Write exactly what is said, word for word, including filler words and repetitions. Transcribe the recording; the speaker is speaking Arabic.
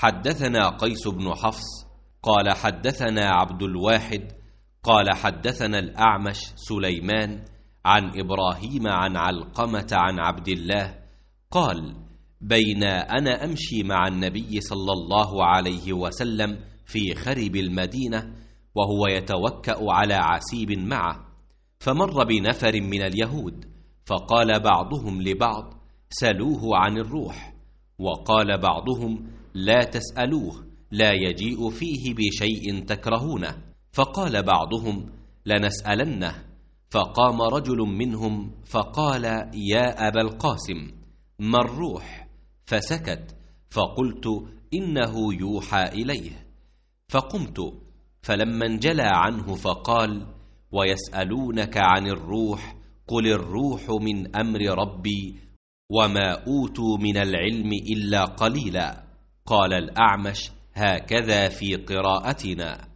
حدثنا قيس بن حفص قال حدثنا عبد الواحد قال حدثنا الأعمش سليمان عن إبراهيم عن علقمة عن عبد الله قال بين أنا أمشي مع النبي صلى الله عليه وسلم في خرب المدينة وهو يتوكأ على عسيب معه، فمر بنفر من اليهود، فقال بعضهم لبعض سلوه عن الروح، وقال بعضهم لا تسألوه لا يجيء فيه بشيء تكرهونه، فقال بعضهم لنسألنه، فقام رجل منهم فقال يا أبا القاسم ما الروح؟ فسكت، فقلت إنه يوحى إليه، فقمت، فلما انجلى عنه فقال ويسألونك عن الروح قل الروح من أمر ربي وما أوتوا من العلم إلا قليلا. قال الأعمش هكذا في قراءتنا.